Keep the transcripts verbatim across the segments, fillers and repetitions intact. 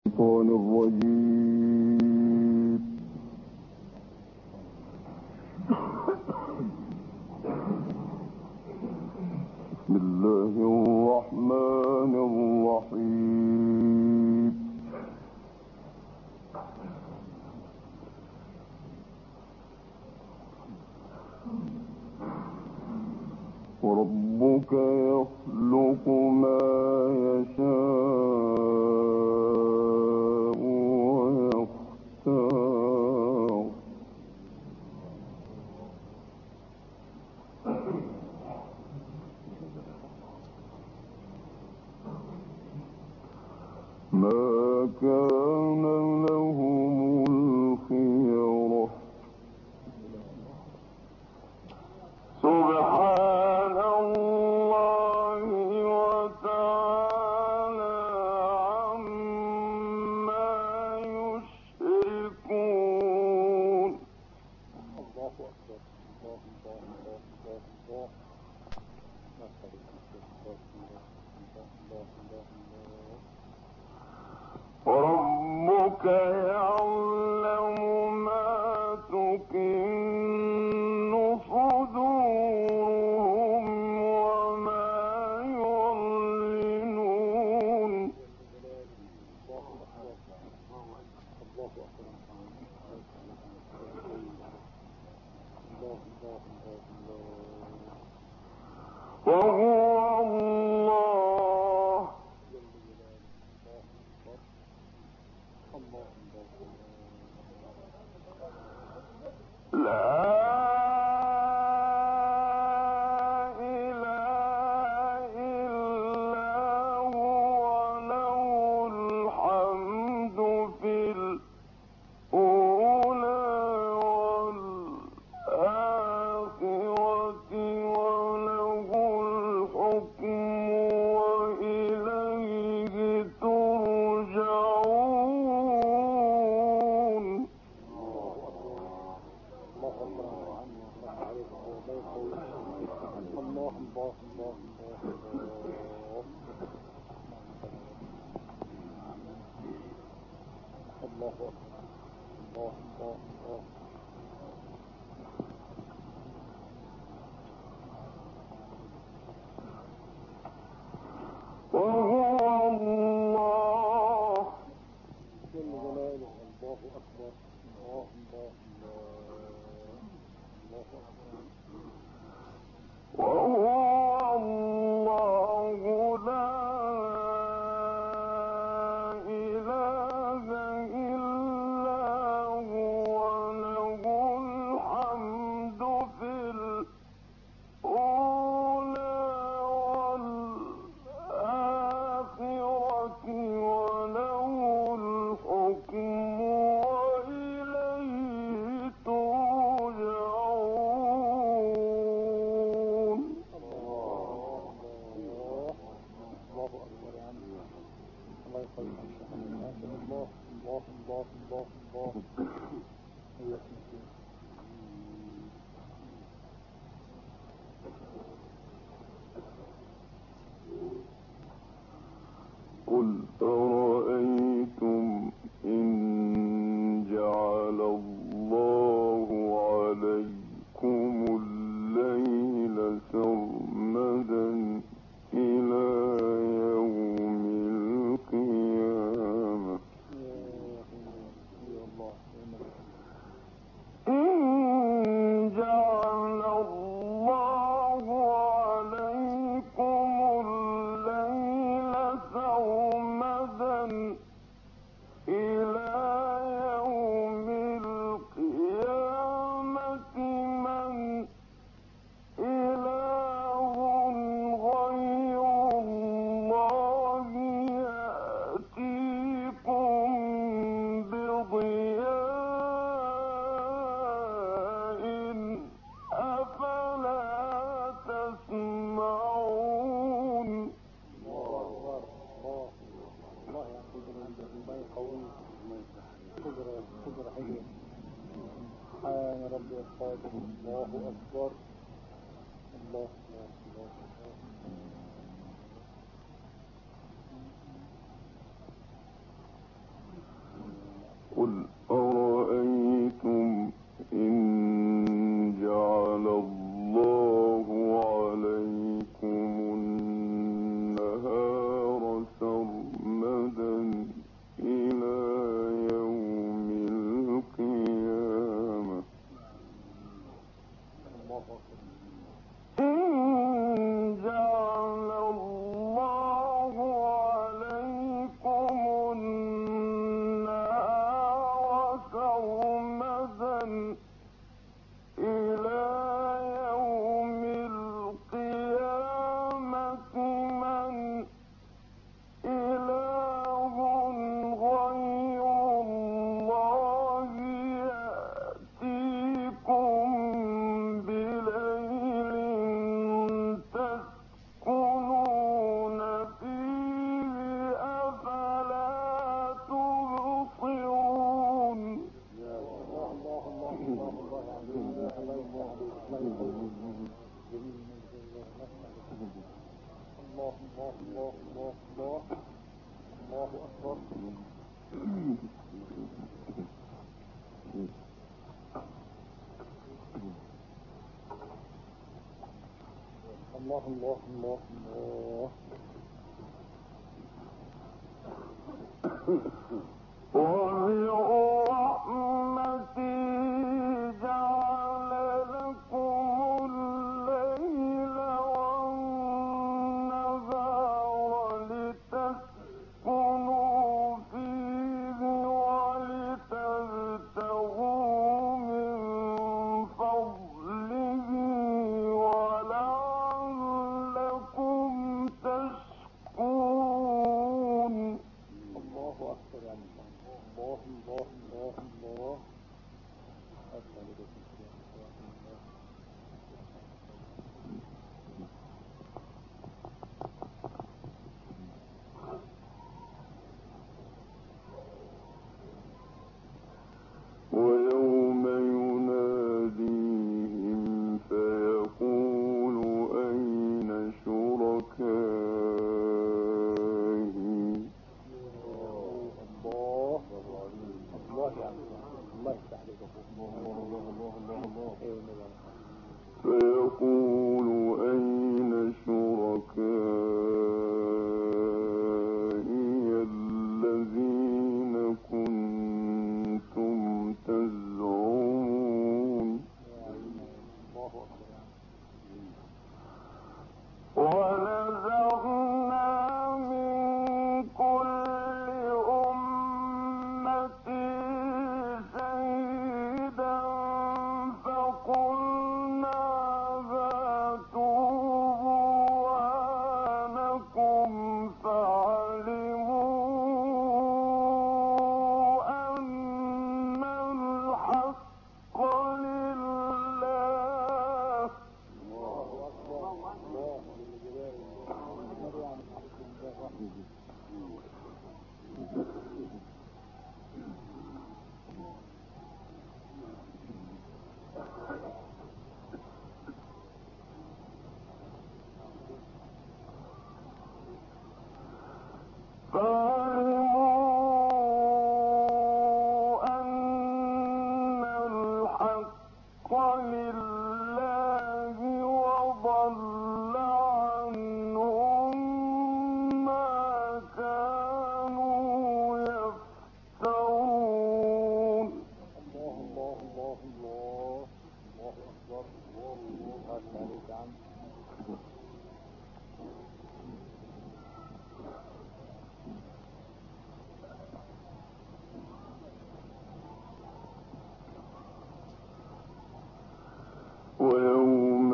الشيطان الرجيم. بسم الله الرحمن الرحيم. وربك يخلق ما يشاء ويختار ما كان لهم الخيرة. سبحان الله وتعالى عما يشركون. الله أكبر. الله الله الله الله ربك يعلم ما تكن صدورهم وما يعلنون. وهو الله لا إله إلا هو له الحمد في الأولى والآخرة وله الحكم وإليه ترجعون. الله الله الله الله الله الله وهو الله جل جلاله. الله أكبر. الله الله الله أكبر. وهو الله لا إله إلا هو له الحمد في الأولى والآخرة وله الحكم وإليه ترجعون. الله الله الله الله الله. قل أرأيتم إن جعل الله عليكم الليل سرمدا إلى يوم القيامة إن جعل الله عليكم الليل سرمدا إلى يوم القيامة من إله غير الله يأتيكم بضياء أفلا تسمعون. الله يعطيك الله يقوي قدرة قدرة حلوة. سبحان ربي القادر. الله أكبر. الله الله الله. قل أرأيتم إن جعل الله عليكم النهار سرمدا إلى يوم القيامة إن جعل الله عليكم النهار سرمدا إلى يوم القيامة من إله غير الله يأتيكم بليل تسكنون فيه أفلا تبصرون الله الله الله الله الله الله أكبر الله الله الله الله وبرحمته جعل لكم الليل والنهار لتسكنوا فيه ولتبتغوا من فضله ولعلكم تشكرون. الله أكبر يا الله الله الله الله أكبر ويوم يناديهم فيقول أين شركائي الله الله يا الله يفتح عليك الله الله الله الله الله فيقول أين شركائي الذين كنتم تزعمون ونزعنا من كل أمة شهيدا فقلنا هاتوا برهانكم فعلموا أن الحق لله. فعلموا أن الحق لله وضل عنهم ما كانوا يفترون. الله الله الله الله الله أكبر الله أكبر عليك عم ويوم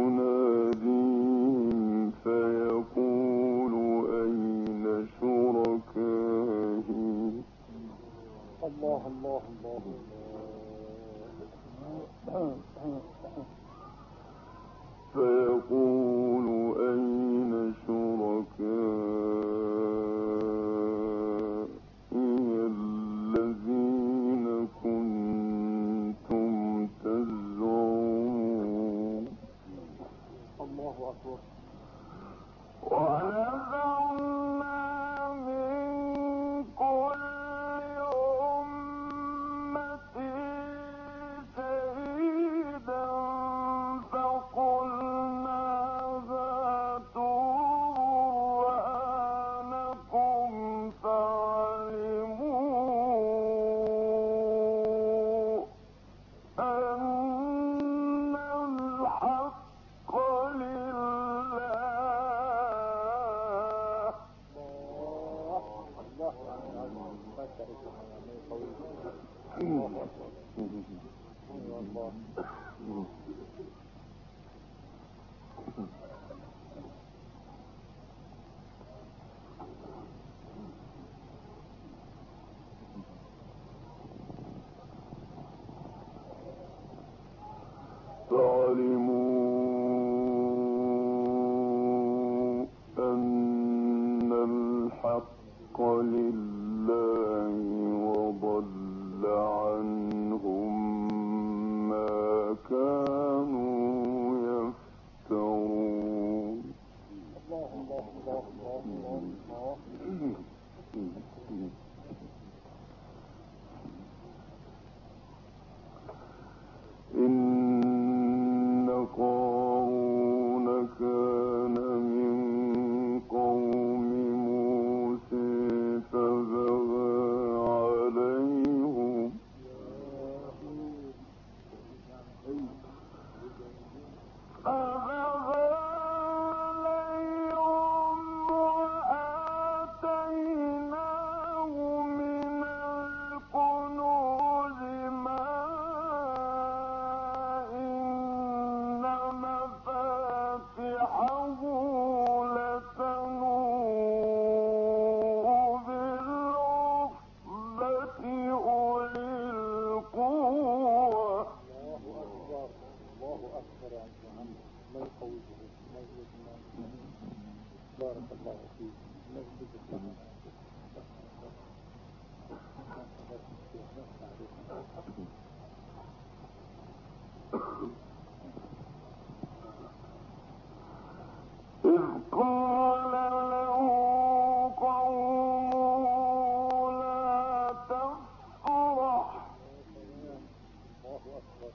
يناديهم فيقول أين شركائي الله الله الله فيقول أين شركائي الذين كنتم تزعمون الله أكبر ونزعنا من كل فعلموا أن الحق لله وضل عنهم ما كانوا يفترون. الله الله الله الله الله. إن قارون كان من قوم موسى فبغى عليهم فبغى عليهم وآتيناه من الكنوز ما إن مفاتحه لتنوء بالعصبة أولي القوة. الله أكبر يا محمد. ما يقوله مجلس بارك الله فيك. مجلس إذ قال له قومه لا تفرح الله أكبر.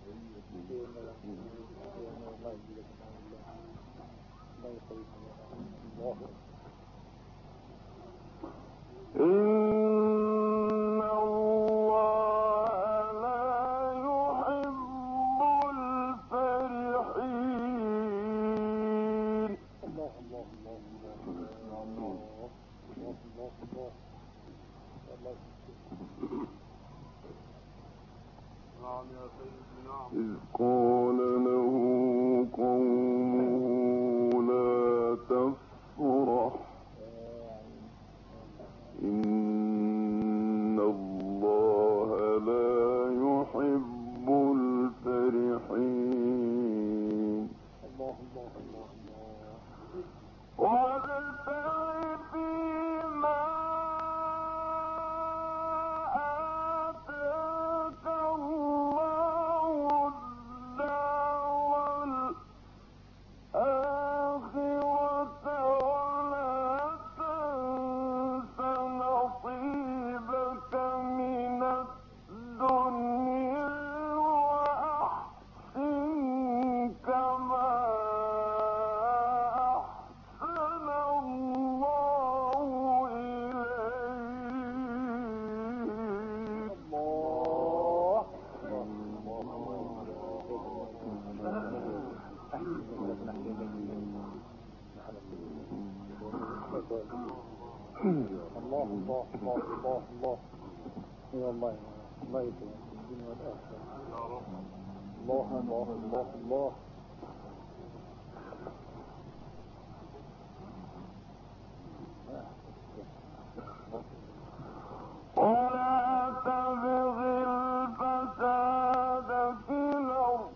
إن الله لا يحب الفرحين. الله الله الله الله الله الله إذ قال له قومه لا تفرح إن الله لا يحب الفرحين. الله الله الله وابتغ فيما آتاك الله الدار الآخرة ولا تنس نصيبك من الدنيا وأحسن كما أحسن الله إليك. الله الله الله الله الله يا الله الله يكرمك في الدنيا والآخرة. الله الله الله الله. ولا تبغ الفساد في الأرض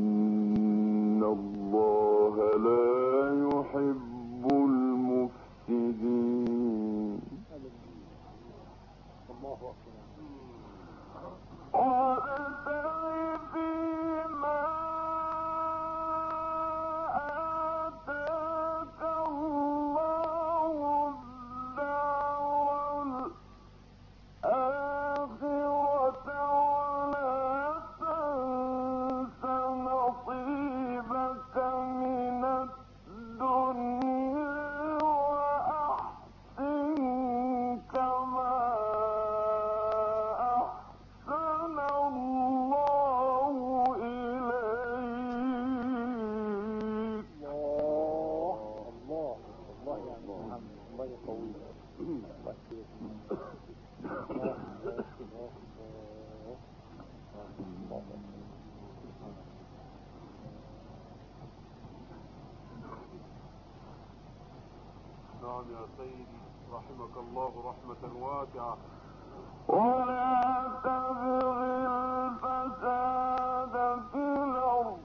إن الله لا يحب المفسدين. نعم يا سيدي رحمك الله رحمة واسعة. ولا تبغ الفساد في الأرض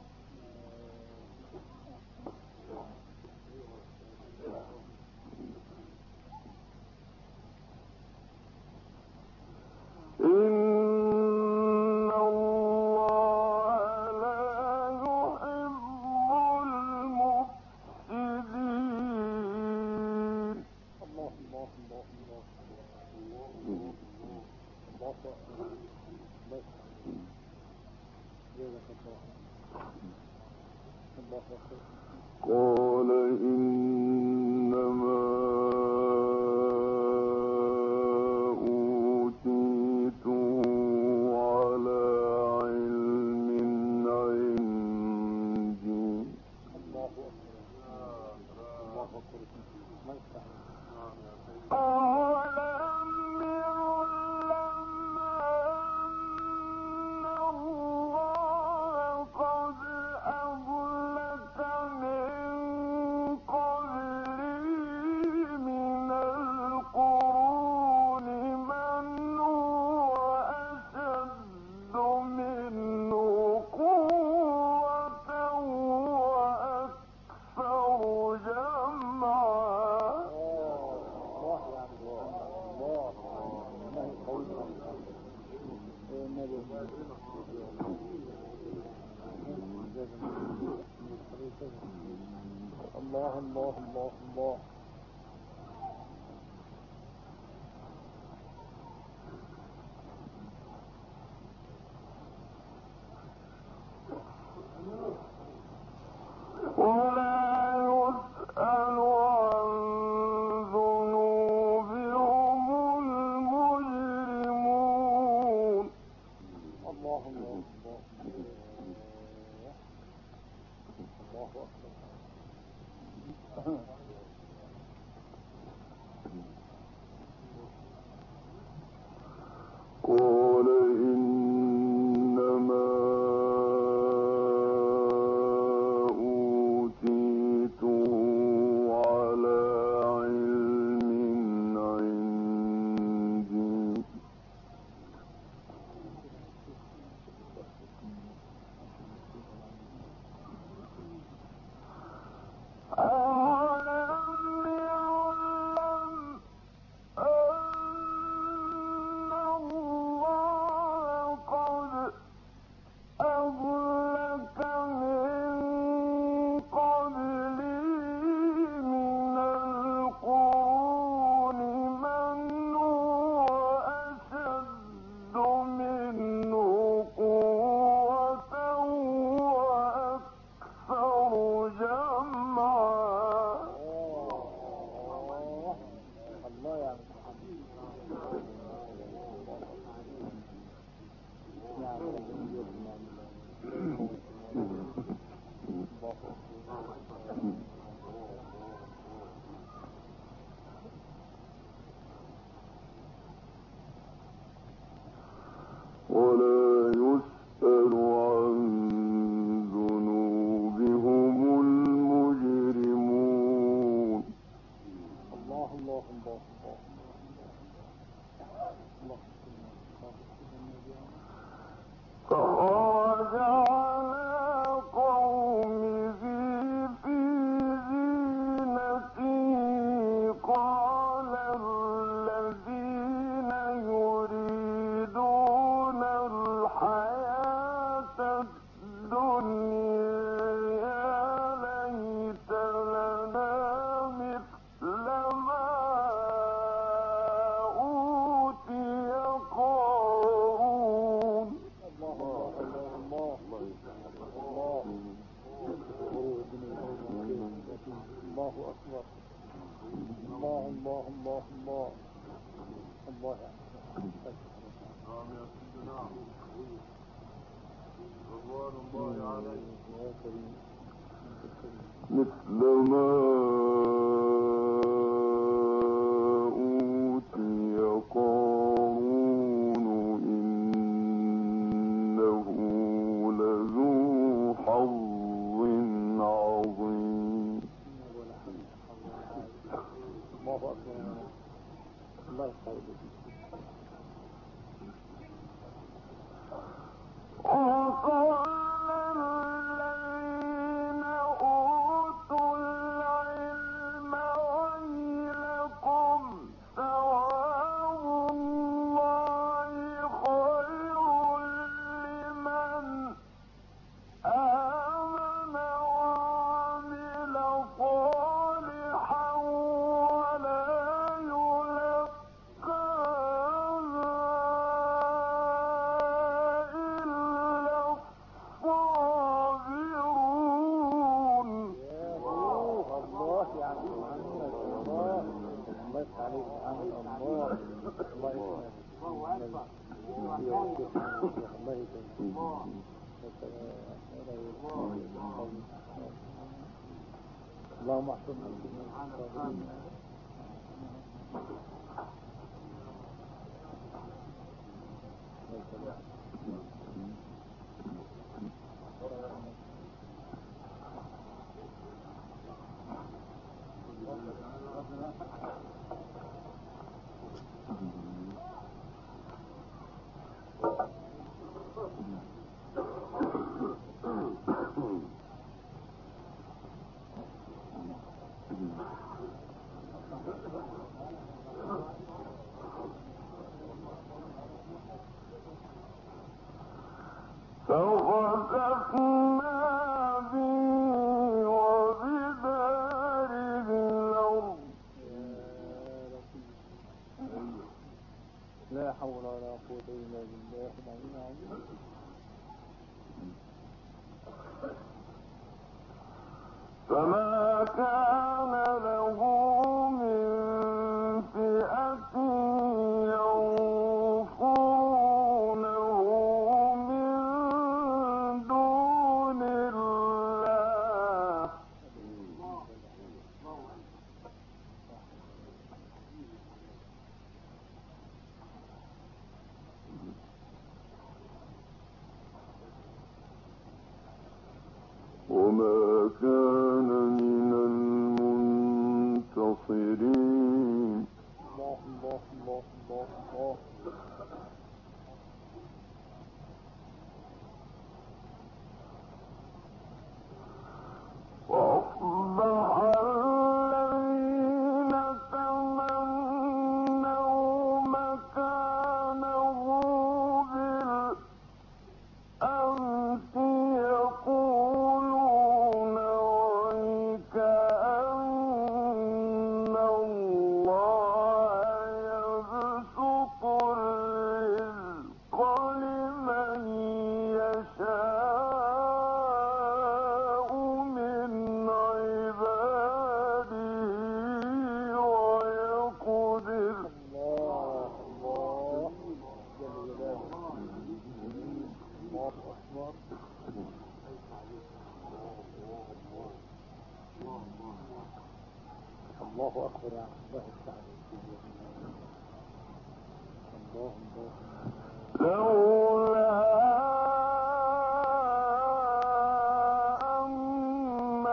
إن الله لا يحب المفسدين. الله الله الله الله الله بس جزاك الله الله أكبر. قال إنما أوتيته على علم عندي. الله أكبر الله أكبر. ما يفتح أولم يعلم أن الله قد أهلك من قبله من القرون من هو أشد منه قوة وأكثر جمعا. الله يعني الله ما هي قوي النبي الله الله الله الله ولا يسأل عن ذنوبهم المجرمون. الله الله الله الله أكبر. قال إنما أوتيته على علم عندي. أولم يعلم أن الله قد أهلك من قبله من القرون من هو أشد منه قوة وأكثر جمعا. الله يعني ولا يسأل عن ذنوبهم المجرمون. الله الله الله الله فخرج على قومه في زينته قال الذين يريدون الحياة الدنيا يا ليت لنا مثل ما أوتي قارون. الله الله الله الله الله أكبر. الله الله الله الله الله نعم يا سيدنا رضوان الله عليه. يا كريم مثل ما أوتي قارون إنه لذو حظ عظيم. اللهم احفظنا من الصالحين. لا حول ولا قوة إلا بالله العلي العظيم. فما كان له من فئة ينصرونه من دون الله وما كان من المنتصرين. الله الله الله الله الله. وأصبح الذين تمنوا مكانه بالأمس يقولون ويكأن الله يبسط الرزق لمن يشاء من عباده ويقدر. الله الله جل جلاله. الله أكبر. الله أكبر يا الله تعالى. الله الله. لولا أمن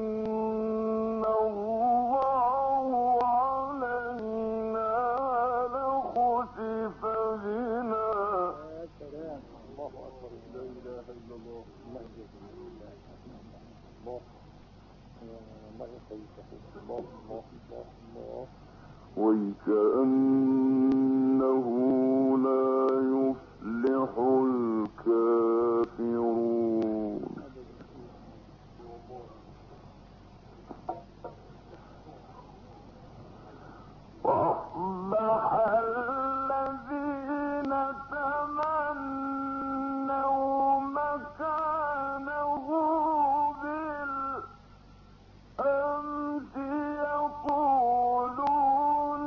الله علينا لخسف بنا. يا سلام. الله أكبر. لا إله إلا الله. الله جل جلاله. الله الله يخليك. الله الله الله الله. وكأنه لا يفلح الكافرون. وأصبح الذين تمنوا مكانه بالأمس يقولون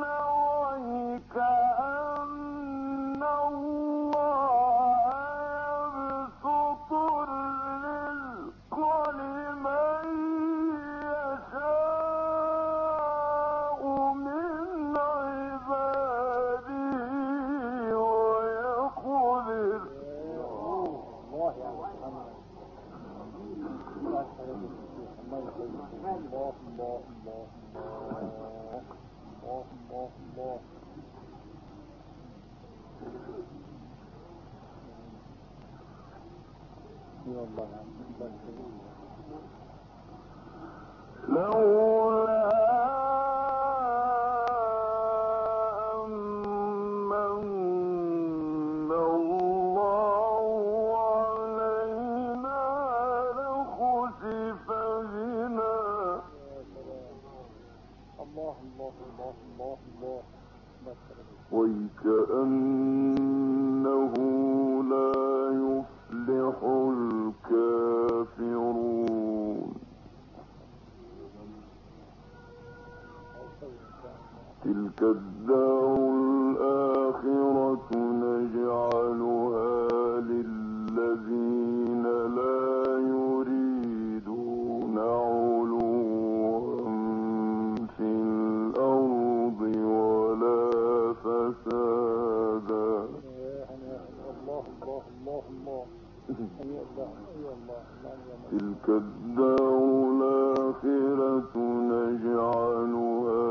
ويكأن الله يبسط الرزق لمن يشاء من عباده ويقدر. الله يا محمد. الله يخليك. الله يخليك. الله الله الله الله الله الله. يا الله يا محمد. لولا أمن الله علينا لخسف بنا. الله الله الله الله الله. وكأنه لا يفلح الكافرون. تلك الدار الآخرة نجعلها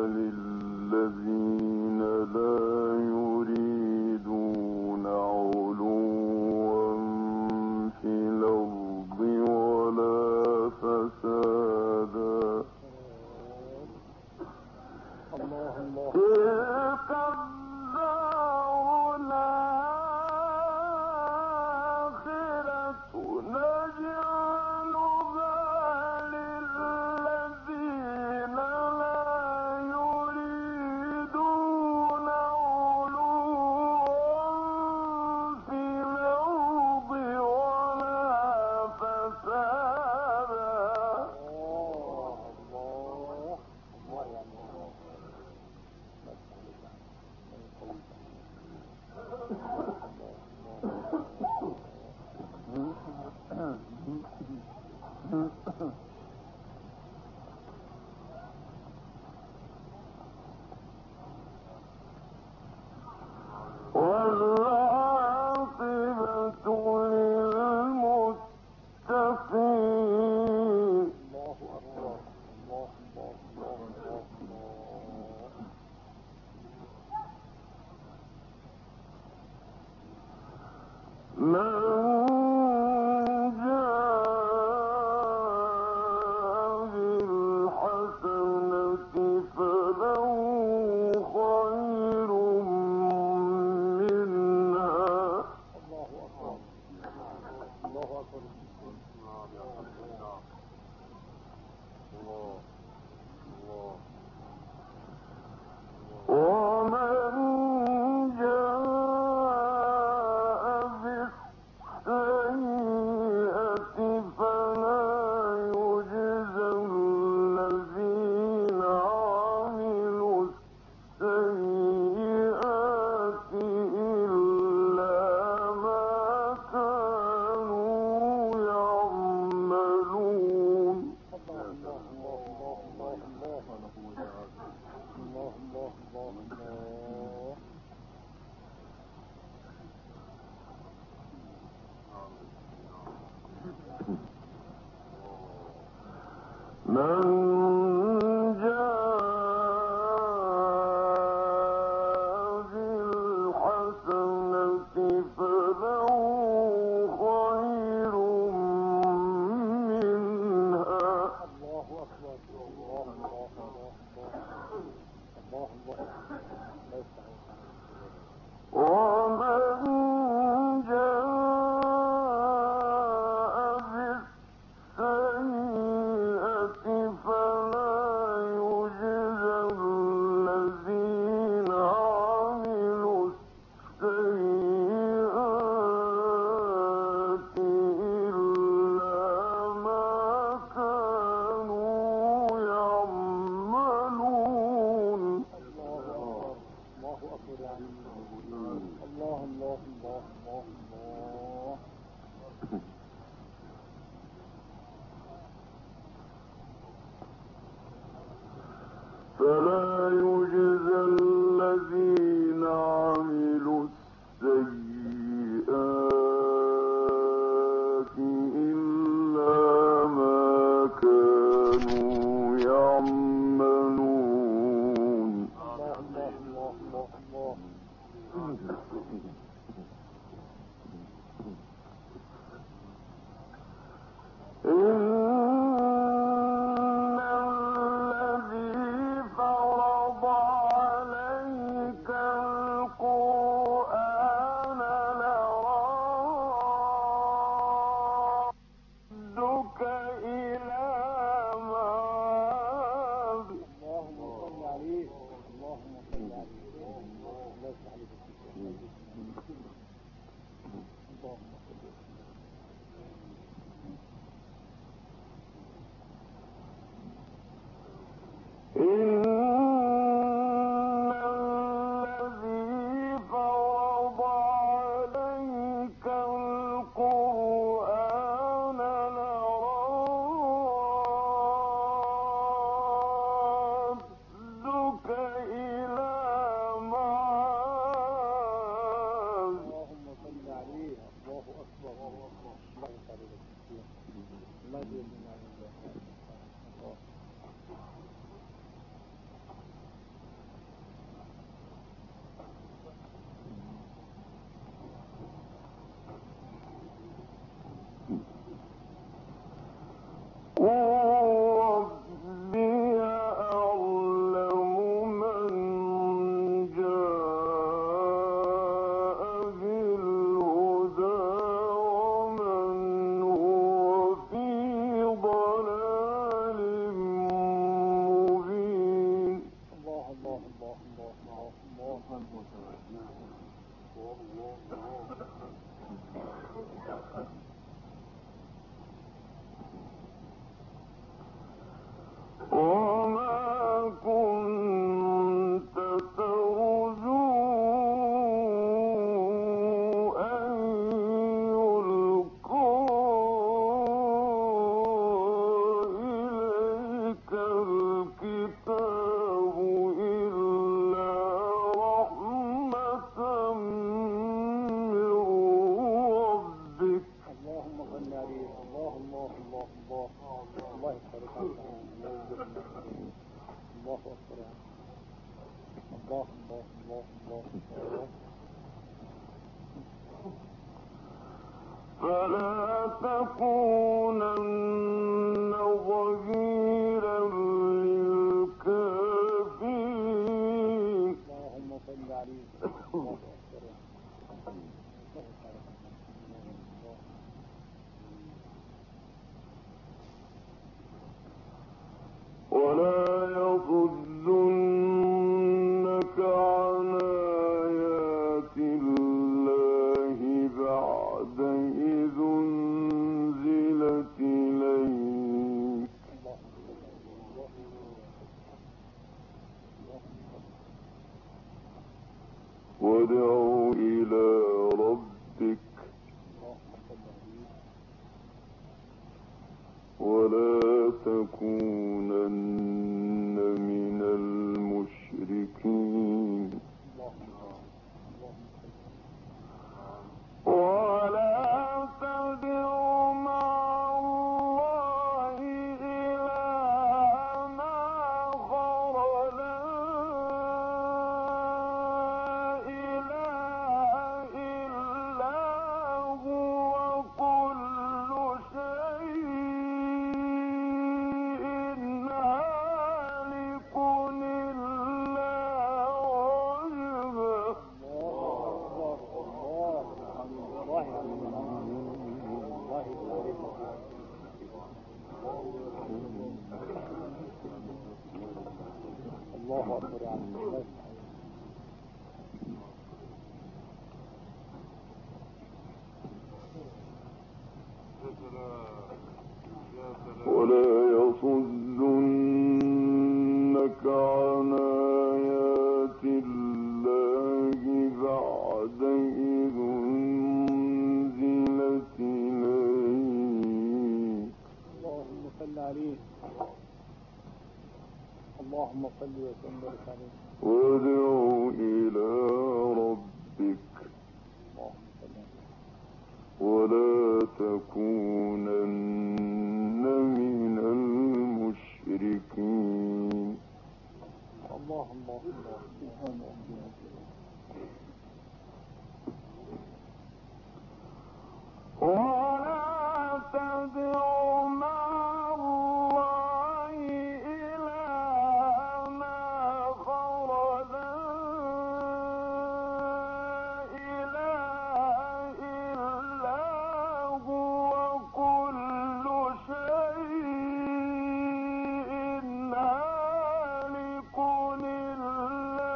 للذين لا يريدون علوا في الأرض ولا فسادا. الله الله تلك الدار الآخرة نجعلها للذين لا يريدون علوا في الأرض ولا فسادا. الله الله الله يا الله. والعاقبة للمتقين. الله أكبر. الله الله الله الله. من جاء بالحسنة فله خير منها. الله أكبر. الله أكبر. الله الله ومن جاء بالسيئة فلا يجزى الذين عملوا السيئات إلا ما كانوا يعملون. الله الله الله الله الله الله الله الله الله. من جاء بالحسنة فله خير منها. الله أكبر. الله الله الله الله الله. لا يستعين. ومن جاء بالسيئة فلا يجزى الذين عملوا السيئات إلا ما كانوا يعملون. الله أكبر. الله أكبر يا عم. الله الله الله الله الله. فلا يجزى الذين عملوا السيئات إلا ما كانوا يعملون. الله الله الله الله الله. إن الذي فرض فلا تكونن ظهيرا للكافرين. اللهم صل عليه. ولا يصدنك عن آيات الله بعد إذ أنزلت إليك. وادع إلى ربك ولا تكونن من المشركين. ولا تدع مع الله إلها آخر لا إله إلا هو كل شيء هالك إلا وجهه. الله أكبر يا عم. ولا يصدنك عن آيات الله بعد إذ أنزلت إليك. اللهم صل عليه. اللهم صل وسلم وبارك عليه. وادع إلى ربك ولا تكونن من المشركين. الله الله الله. ولا تدع مع الله إلها آخر لا إله إلا هو كل شيء هالك إلا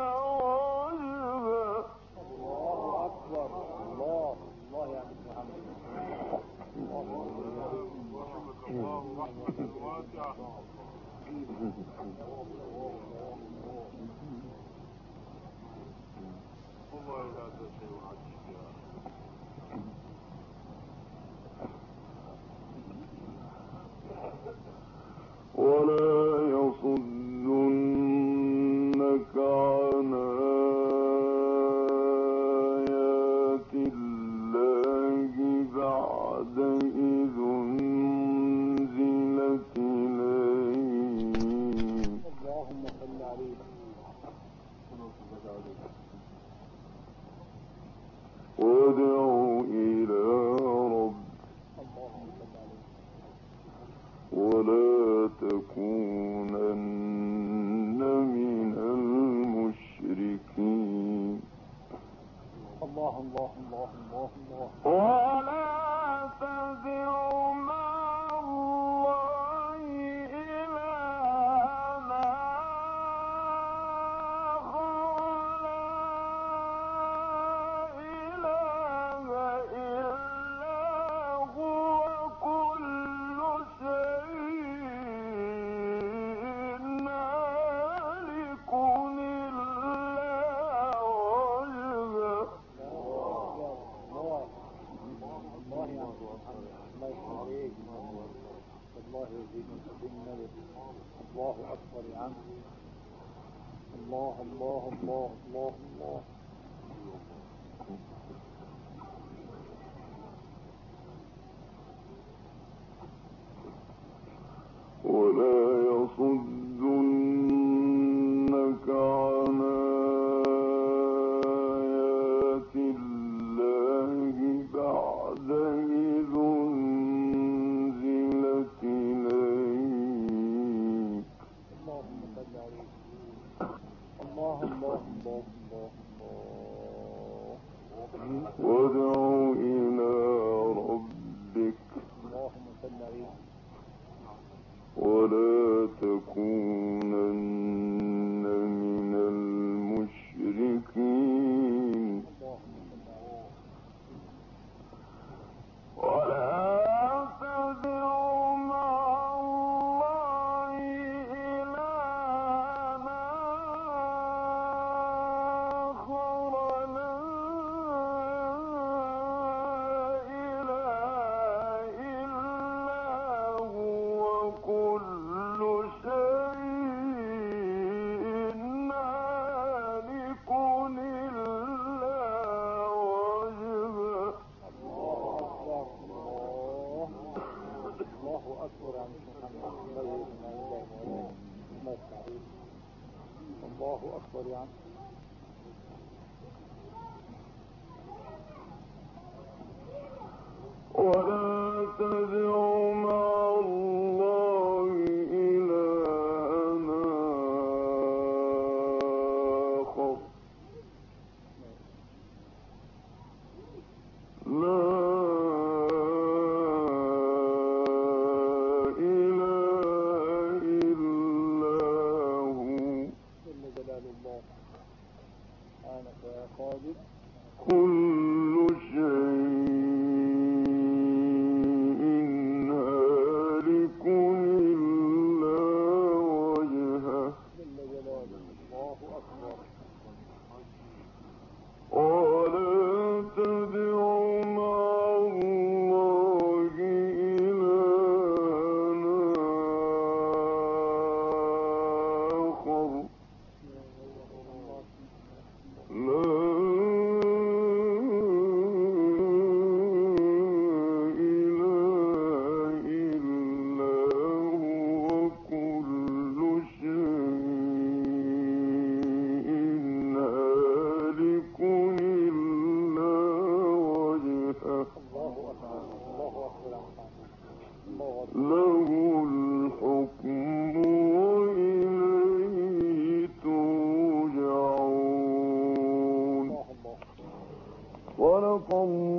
وجهه. الله أكبر. الله الله يا عم محمد. الله رحمة واسعة. والله هذا شيء عجيب يا أخي. ولا يصدنك عن آيات الله بعد إذ أنزلت بالنبي. الله أكبر يا عم. الله الله الله الله الله. ولا يصدنك عن آيات الله بعد إذ أنزلت إليك. اللهم صل عليه. الله الله الله الله الله. وادع إلى ربك. اللهم صل عليه. ولا تكونن من المشركين. ولا تدع مع الله إلهًا آخر لا إله إلا هو كل شيء هالك إلا وجهه. الله أكبر عن محمد. الله أكبر يا عم. ولا تدع مع الله إلهًا آخر لا إله إلا هو جل جلال الله. سبحانك يا قادر. كل شيء هالك إلا وجهه. جل جلاله. الله أكبر. ولا تدع مع الله إلهًا آخر لا إله إلا هو كل شيء هالك إلا وجهه. الله أكبر. الله أكبر يا محمد. الله أكبر. له الحكم وإليه ترجعون. الله الله. صدق الله